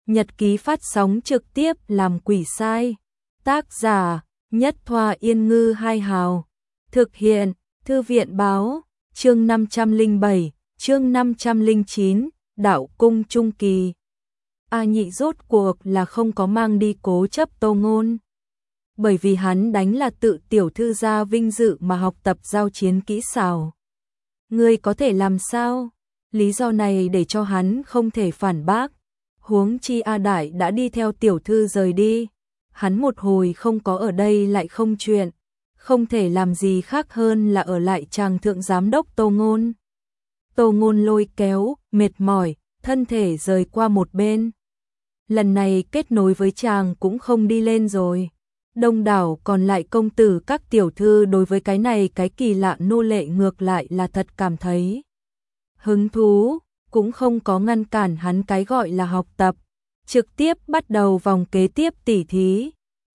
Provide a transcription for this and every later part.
Nhật ký phát sóng trực tiếp làm quỷ sai. Tác giả: Nhất Thoa Yên Ngư Hai Hào. Thực hiện: Thư viện báo. Chương 507, chương 509, Đạo Cung Trung Kỳ. A Nhị rốt cuộc là không có mang đi cố chấp Tô Ngôn. Bởi vì hắn đánh là tự tiểu thư gia vinh dự mà học tập giao chiến kỹ xảo. Ngươi có thể làm sao? Lý do này để cho hắn không thể phản bác. Huống chi A Đại đã đi theo tiểu thư rời đi. Hắn một hồi không có ở đây lại không chuyện. Không thể làm gì khác hơn là ở lại chàng thượng giám đốc Tô Ngôn. Tô Ngôn lôi kéo, mệt mỏi, thân thể rời qua một bên. Lần này kết nối với chàng cũng không đi lên rồi. Đông đảo còn lại công tử các tiểu thư đối với cái này cái kỳ lạ nô lệ ngược lại là thật cảm thấy hứng thú, cũng không có ngăn cản hắn cái gọi là học tập, trực tiếp bắt đầu vòng kế tiếp tỉ thí.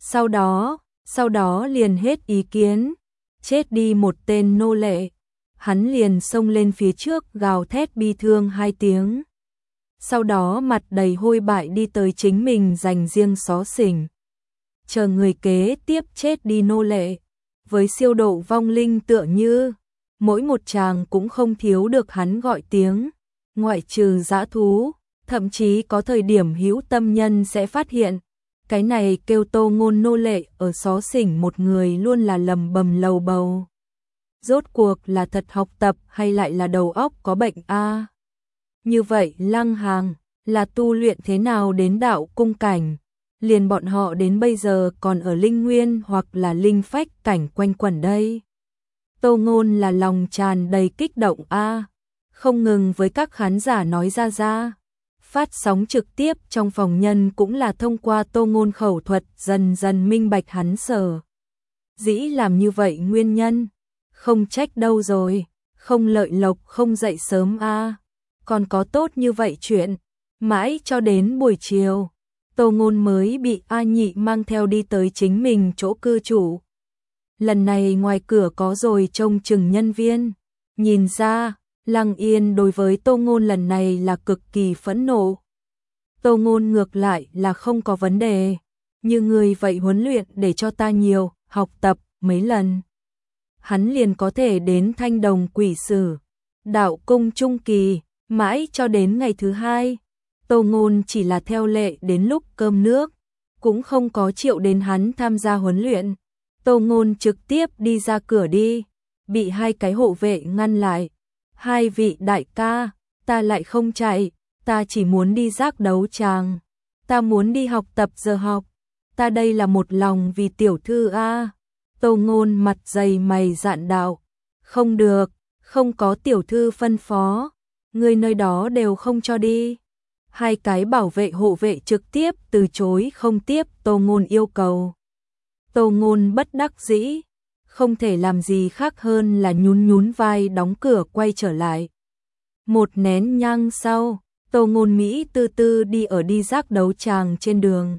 Sau đó liền hết ý kiến, chết đi một tên nô lệ, hắn liền xông lên phía trước gào thét bi thương 2 tiếng. Sau đó mặt đầy hôi bại đi tới chính mình dành riêng xó xỉnh. Chờ người kế tiếp chết đi nô lệ, với siêu độ vong linh tựa như, mỗi một chàng cũng không thiếu được hắn gọi tiếng, ngoại trừ dã thú, thậm chí có thời điểm hữu tâm nhân sẽ phát hiện, cái này kêu Tô Ngôn nô lệ ở xó xỉnh một người luôn là lầm bầm lầu bầu. Rốt cuộc là thật học tập hay lại là đầu óc có bệnh a? Như vậy Lăng Hàng là tu luyện thế nào đến đạo cung cảnh? Liền bọn họ đến bây giờ còn ở linh nguyên hoặc là linh phách cảnh quanh quẩn đây. Tô Ngôn là lòng tràn đầy kích động a, không ngừng với các khán giả nói ra. Phát sóng trực tiếp trong phòng nhân cũng là thông qua Tô Ngôn khẩu thuật dần dần minh bạch hắn sở dĩ làm như vậy nguyên nhân. Không trách đâu rồi, không lợi lộc không dậy sớm a, còn có tốt như vậy chuyện. Mãi cho đến buổi chiều, Tô Ngôn mới bị A Nhị mang theo đi tới chính mình chỗ cư trú. Lần này ngoài cửa có rồi trông chừng nhân viên. Nhìn ra, Lăng Yên đối với Tô Ngôn lần này là cực kỳ phẫn nộ. Tô Ngôn ngược lại là không có vấn đề. Như người vậy huấn luyện để cho ta nhiều, học tập mấy lần. Hắn liền có thể đến Thanh Đồng Quỷ Sử, Đạo Cung Trung Kỳ, mãi cho đến ngày thứ 2. Tô Ngôn chỉ là theo lệ đến lúc cơm nước, cũng không có triệu đến hắn tham gia huấn luyện. Tô Ngôn trực tiếp đi ra cửa đi, bị 2 cái hộ vệ ngăn lại. 2 vị đại ca, ta lại không chạy, ta chỉ muốn đi giác đấu tràng, ta muốn đi học tập giờ học, ta đây là một lòng vì tiểu thư a. Tô Ngôn mặt dày mày dạn đạo, không được, không có tiểu thư phân phó, người nơi đó đều không cho đi. 2 cái bảo vệ hộ vệ trực tiếp từ chối không tiếp Tô Ngôn yêu cầu. Tô Ngôn bất đắc dĩ, không thể làm gì khác hơn là nhún vai đóng cửa quay trở lại. Một nén nhang sau, Tô Ngôn Mỹ từ từ đi ở đi giác đấu tràng trên đường.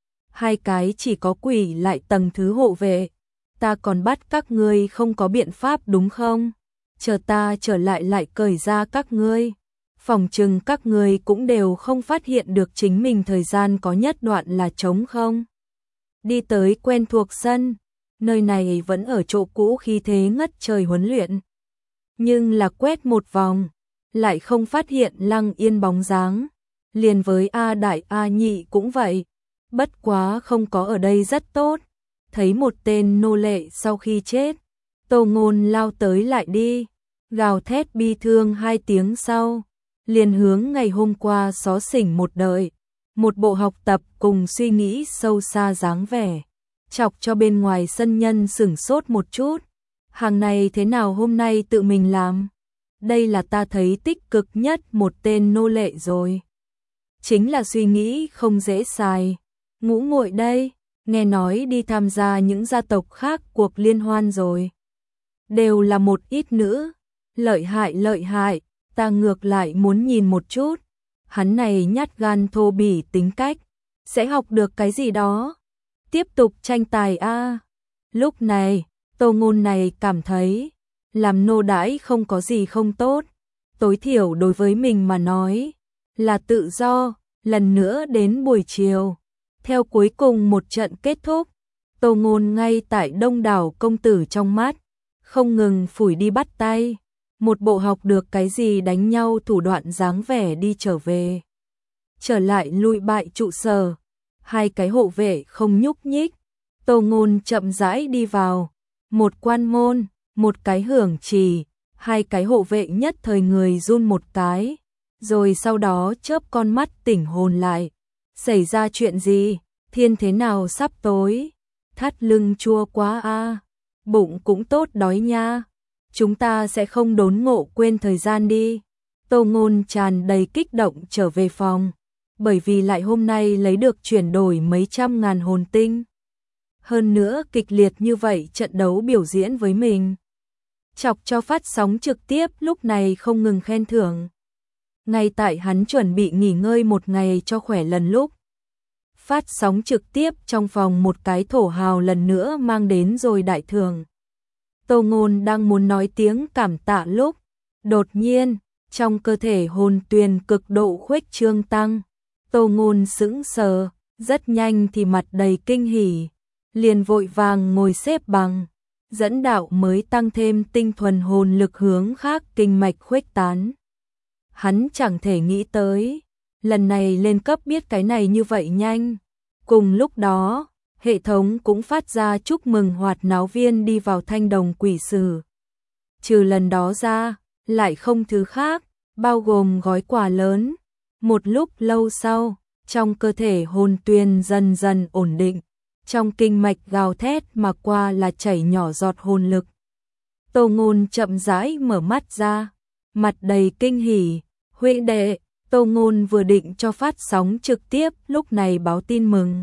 2 cái chỉ có quỷ lại tầng thứ hộ vệ, ta còn bắt các ngươi không có biện pháp đúng không? Chờ ta trở lại lại cởi ra các ngươi. Phòng trừng các người cũng đều không phát hiện được chính mình thời gian có nhất đoạn là trống không. Đi tới quen thuộc sân, nơi này vẫn ở chỗ cũ khi thế ngất trời huấn luyện. Nhưng là quét một vòng, lại không phát hiện Lăng Yên bóng dáng. Liền với A Đại A Nhị cũng vậy, bất quá không có ở đây rất tốt. Thấy một tên nô lệ sau khi chết, Tô Ngôn lao tới lại đi, gào thét bi thương 2 tiếng sau. Liền hướng ngày hôm qua xó xỉnh một đời, một bộ học tập cùng suy nghĩ sâu xa dáng vẻ, chọc cho bên ngoài sân nhân sửng sốt một chút. Hàng này thế nào hôm nay tự mình làm? Đây là ta thấy tích cực nhất một tên nô lệ rồi. Chính là suy nghĩ không dễ xài. Ngũ Muội đây, nghe nói đi tham gia những gia tộc khác cuộc liên hoan rồi. Đều là một ít nữ, lợi hại. Ta ngược lại muốn nhìn một chút, hắn này nhát gan thô bỉ tính cách, sẽ học được cái gì đó. Tiếp tục tranh tài a. Lúc này, Tô Ngôn này cảm thấy, làm nô đãi không có gì không tốt, tối thiểu đối với mình mà nói, là tự do, Lần nữa đến buổi chiều, theo cuối cùng một trận kết thúc, Tô Ngôn ngay tại đông đảo công tử trong mắt, không ngừng phủi đi bắt tay, một bộ học được cái gì đánh nhau thủ đoạn dáng vẻ đi trở về. Trở lại lùi bại trụ sở, hai cái hộ vệ không nhúc nhích, Tô Ngôn chậm rãi đi vào, một quan môn, một cái hưởng trì, hai cái hộ vệ nhất thời người run một cái, rồi sau đó chớp con mắt tỉnh hồn lại. Xảy ra chuyện gì? Thiên thế nào sắp tối? Thắt lưng chua quá a, bụng cũng tốt đói nha. Chúng ta sẽ không đốn ngộ quên thời gian đi. Tô Ngôn tràn đầy kích động trở về phòng, bởi vì lại hôm nay lấy được chuyển đổi mấy trăm ngàn hồn tinh. Hơn nữa kịch liệt như vậy trận đấu biểu diễn với mình, chọc cho phát sóng trực tiếp lúc này không ngừng khen thưởng. Ngay tại hắn chuẩn bị nghỉ ngơi một ngày cho khỏe lần lúc, phát sóng trực tiếp trong phòng một cái thổ hào lần nữa mang đến rồi đại thưởng. Tô Ngôn đang muốn nói tiếng cảm tạ lúc, đột nhiên, trong cơ thể hồn tuyền cực độ khuếch trương tăng. Tô Ngôn sững sờ, rất nhanh thì mặt đầy kinh hỉ, liền vội vàng ngồi xếp bằng, dẫn đạo mới tăng thêm tinh thuần hồn lực hướng khác kinh mạch khuếch tán. Hắn chẳng thể nghĩ tới, lần này lên cấp biết cái này như vậy nhanh. Cùng lúc đó, hệ thống cũng phát ra chúc mừng hoạt náo viên đi vào thanh đồng quỷ sử. Trừ lần đó ra, lại không thứ khác, bao gồm gói quà lớn. Một lúc lâu sau, trong cơ thể hồn tuyền dần dần ổn định, trong kinh mạch gào thét mà qua là chảy nhỏ giọt hồn lực. Tô Ngôn chậm rãi mở mắt ra, mặt đầy kinh hỉ, huynh đệ. Tô Ngôn vừa định cho phát sóng trực tiếp lúc này báo tin mừng.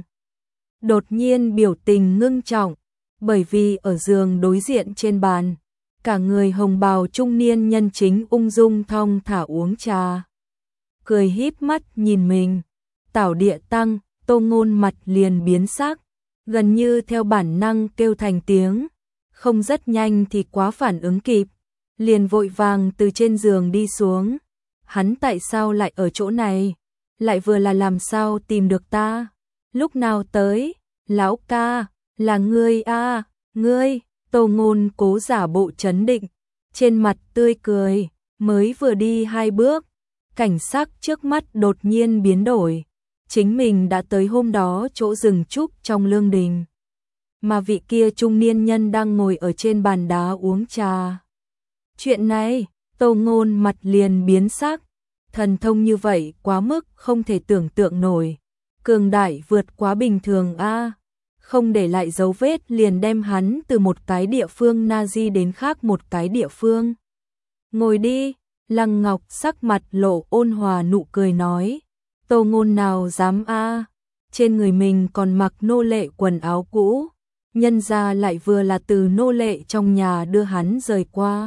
Đột nhiên biểu tình ngưng trọng, bởi vì ở giường đối diện trên bàn, cả người hồng bào trung niên nhân chính ung dung thong thả uống trà. Cười híp mắt nhìn mình, Tảo Địa Tăng. Tô Ngôn mặt liền biến sắc, gần như theo bản năng kêu thành tiếng, không rất nhanh thì quá phản ứng kịp, liền vội vàng từ trên giường đi xuống. Hắn tại sao lại ở chỗ này? Lại vừa là làm sao tìm được ta? Lúc nào tới? Lão ca, là ngươi a, ngươi. Tô Ngôn cố giả bộ trấn định, trên mặt tươi cười, mới vừa đi 2 bước, cảnh sắc trước mắt đột nhiên biến đổi. Chính mình đã tới hôm đó chỗ rừng trúc trong lương đình, mà vị kia trung niên nhân đang ngồi ở trên bàn đá uống trà. Chuyện này, Tô Ngôn mặt liền biến sắc, thần thông như vậy quá mức không thể tưởng tượng nổi, cường đại vượt quá bình thường a, không để lại dấu vết liền đem hắn từ một cái địa phương Nazi đến khác một cái địa phương. Ngồi đi, Lăng Ngọc sắc mặt lộ ôn hòa nụ cười nói. Tô Ngôn nào dám a, trên người mình còn mặc nô lệ quần áo cũ, nhân ra lại vừa là từ nô lệ trong nhà đưa hắn rời qua.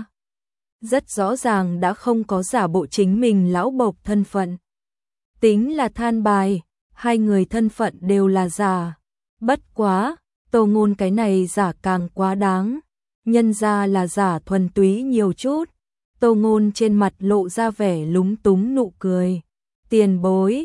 Rất rõ ràng đã không có giả bộ chính mình lão bộc thân phận. Tính là than bài, hai người thân phận đều là giả. Bất quá, Tô Ngôn cái này giả càng quá đáng, nhân ra là giả thuần túy nhiều chút. Tô Ngôn trên mặt lộ ra vẻ lúng túng nụ cười. Tiền bối,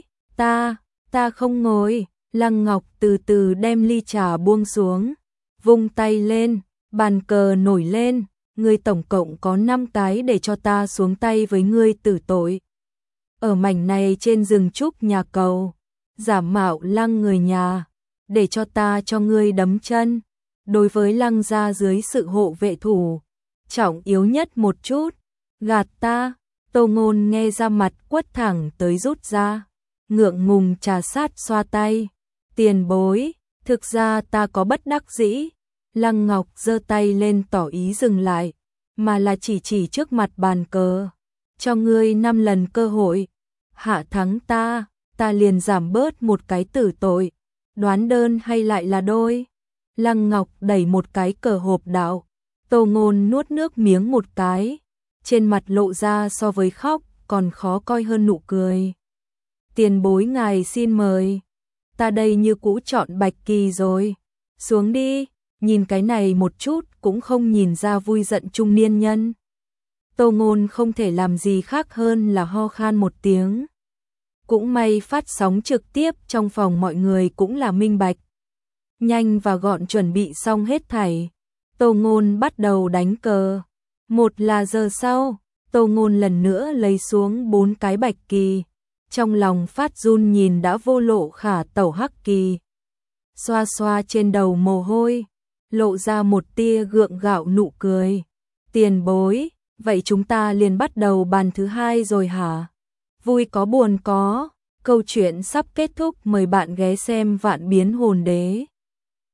ta không ngồi. Lăng Ngọc từ từ đem ly trà buông xuống, vung tay lên, bàn cờ nổi lên. Ngươi tổng cộng có 5 cái để cho ta xuống tay với ngươi tử tội. Ở mảnh này trên rừng trúc nhà cầu, giả mạo Lăng người nhà, để cho ta cho ngươi đấm chân. Đối với Lăng gia dưới sự hộ vệ thủ, trọng yếu nhất một chút, gạt ta. Tô Ngôn nghe ra mặt quất thẳng tới rút ra, ngượng ngùng trà sát xoa tay. Tiền bối, thực ra ta có bất đắc dĩ. Lăng Ngọc giơ tay lên tỏ ý dừng lại, mà là chỉ trước mặt bàn cờ. Cho ngươi 5 lần cơ hội, hạ thắng ta liền giảm bớt một cái tử tội. Đoán đơn hay lại là đôi? Lăng Ngọc đẩy một cái cờ hộp đạo. Tô Ngôn nuốt nước miếng một cái, trên mặt lộ ra so với khóc còn khó coi hơn nụ cười. Tiền bối ngài xin mời, ta đây như cũ chọn Bạch Kỳ rồi. Xuống đi. Nhìn cái này một chút cũng không nhìn ra vui giận trung niên nhân. Tô Ngôn không thể làm gì khác hơn là ho khan một tiếng. Cũng may phát sóng trực tiếp trong phòng mọi người cũng là minh bạch. Nhanh và gọn chuẩn bị xong hết thảy. Tô Ngôn bắt đầu đánh cờ. 1 giờ sau, Tô Ngôn lần nữa lấy xuống 4 cái bạch kỳ. Trong lòng phát run nhìn đã vô lộ khả tẩu hắc kỳ. Xoa xoa trên đầu mồ hôi, lộ ra một tia gượng gạo nụ cười. Tiền bối, vậy chúng ta liền bắt đầu bàn thứ 2 rồi hả? Vui có buồn có, câu chuyện sắp kết thúc, mời bạn ghé xem Vạn Biến Hồn Đế.